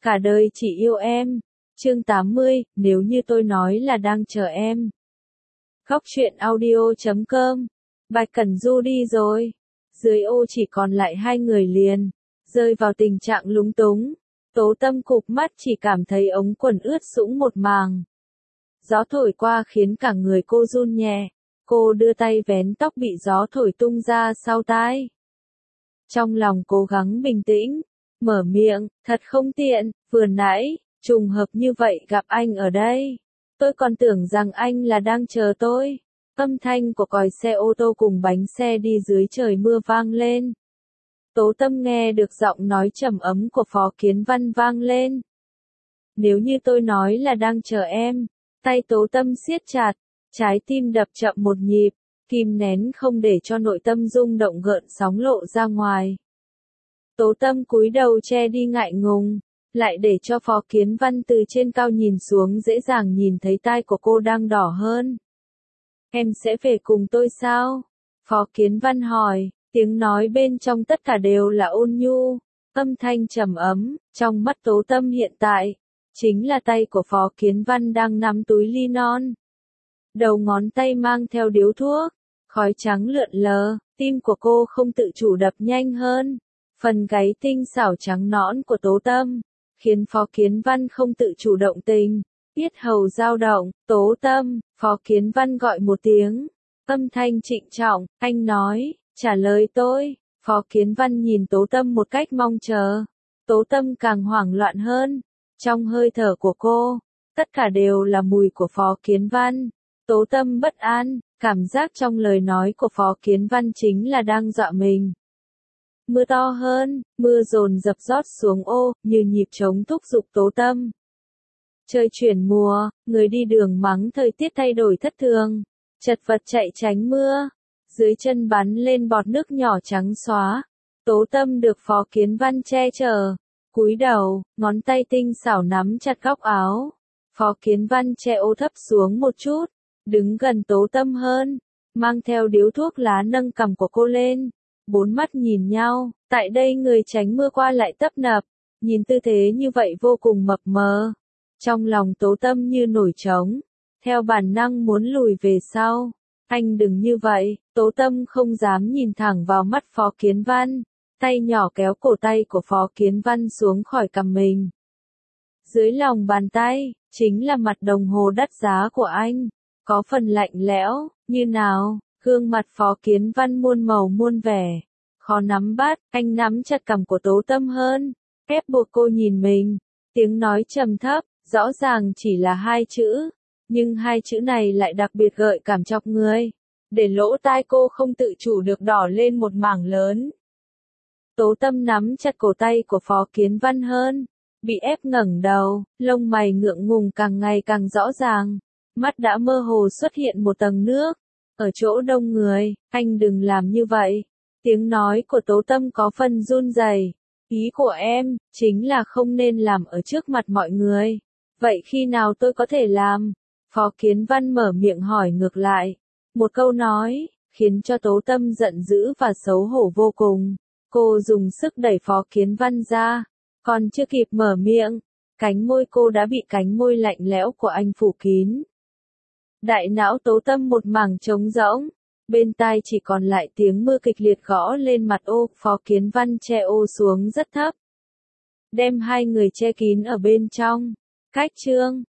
cả đời chỉ yêu em. Chương 80, nếu như tôi nói là đang chờ em. Góc truyện audio.com. Bạch Cẩn Du đi rồi. Dưới ô chỉ còn lại hai người liền, rơi vào tình trạng lúng túng. Tố Tâm cụp mắt chỉ cảm thấy ống quần ướt sũng một màng. Gió thổi qua khiến cả người cô run nhẹ. Cô đưa tay vén tóc bị gió thổi tung ra sau tai. Trong lòng cố gắng bình tĩnh, mở miệng, thật không tiện, vừa nãy, trùng hợp như vậy gặp anh ở đây. Tôi còn tưởng rằng anh là đang chờ tôi. Âm thanh của còi xe ô tô cùng bánh xe đi dưới trời mưa vang lên. Tố Tâm nghe được giọng nói trầm ấm của Phó Kiến Văn vang lên. Nếu như tôi nói là đang chờ em, tay Tố Tâm siết chặt, trái tim đập chậm một nhịp, kìm nén không để cho nội tâm rung động gợn sóng lộ ra ngoài. Tố Tâm cúi đầu che đi ngại ngùng, lại để cho Phó Kiến Văn từ trên cao nhìn xuống dễ dàng nhìn thấy tai của cô đang đỏ hơn. Em sẽ về cùng tôi sao? Phó Kiến Văn hỏi, tiếng nói bên trong tất cả đều là ôn nhu, âm thanh trầm ấm, trong mắt Tố Tâm hiện tại, chính là tay của Phó Kiến Văn đang nắm túi ly non. Đầu ngón tay mang theo điếu thuốc, khói trắng lượn lờ, tim của cô không tự chủ đập nhanh hơn. Phần gáy tinh xảo trắng nõn của Tố Tâm, khiến Phó Kiến Văn không tự chủ động tình. Yết hầu dao động, Tố Tâm, Phó Kiến Văn gọi một tiếng. Âm thanh trịnh trọng, anh nói, trả lời tôi. Phó Kiến Văn nhìn Tố Tâm một cách mong chờ. Tố Tâm càng hoảng loạn hơn. Trong hơi thở của cô, tất cả đều là mùi của Phó Kiến Văn. Tố Tâm bất an, cảm giác trong lời nói của Phó Kiến Văn chính là đang dọa mình. Mưa to hơn, mưa dồn dập rót xuống ô, như nhịp trống thúc giục Tố Tâm. Trời chuyển mùa, người đi đường mắng thời tiết thay đổi thất thường, chật vật chạy tránh mưa, dưới chân bắn lên bọt nước nhỏ trắng xóa. Tố Tâm được Phó Kiến Văn che chở, cúi đầu, ngón tay tinh xảo nắm chặt góc áo. Phó Kiến Văn che ô thấp xuống một chút, đứng gần Tố Tâm hơn, mang theo điếu thuốc lá nâng cằm của cô lên. Bốn mắt nhìn nhau, tại đây người tránh mưa qua lại tấp nập, nhìn tư thế như vậy vô cùng mập mờ. Trong lòng Tố Tâm như nổi trống, theo bản năng muốn lùi về sau. Anh đừng như vậy, Tố Tâm không dám nhìn thẳng vào mắt Phó Kiến Văn, tay nhỏ kéo cổ tay của Phó Kiến Văn xuống khỏi cằm mình. Dưới lòng bàn tay, chính là mặt đồng hồ đắt giá của anh, có phần lạnh lẽo, như nào, gương mặt Phó Kiến Văn muôn màu muôn vẻ, khó nắm bắt, anh nắm chặt cằm của Tố Tâm hơn, ép buộc cô nhìn mình, tiếng nói trầm thấp, rõ ràng chỉ là hai chữ, nhưng hai chữ này lại đặc biệt gợi cảm chọc người, để lỗ tai cô không tự chủ được đỏ lên một mảng lớn. Tố Tâm nắm chặt cổ tay của Phó Kiến Văn hơn, bị ép ngẩng đầu, lông mày ngượng ngùng càng ngày càng rõ ràng, mắt đã mơ hồ xuất hiện một tầng nước. Ở chỗ đông người, anh đừng làm như vậy. Tiếng nói của Tố Tâm có phần run rẩy. Ý của em, chính là không nên làm ở trước mặt mọi người. Vậy khi nào tôi có thể làm? Phó Kiến Văn mở miệng hỏi ngược lại. Một câu nói, khiến cho Tố Tâm giận dữ và xấu hổ vô cùng. Cô dùng sức đẩy Phó Kiến Văn ra. Còn chưa kịp mở miệng, cánh môi cô đã bị cánh môi lạnh lẽo của anh phủ kín. Đại não Tố Tâm một mảng trống rỗng, bên tai chỉ còn lại tiếng mưa kịch liệt gõ lên mặt ô. Phó Kiến Văn che ô xuống rất thấp, đem hai người che kín ở bên trong. Cách chương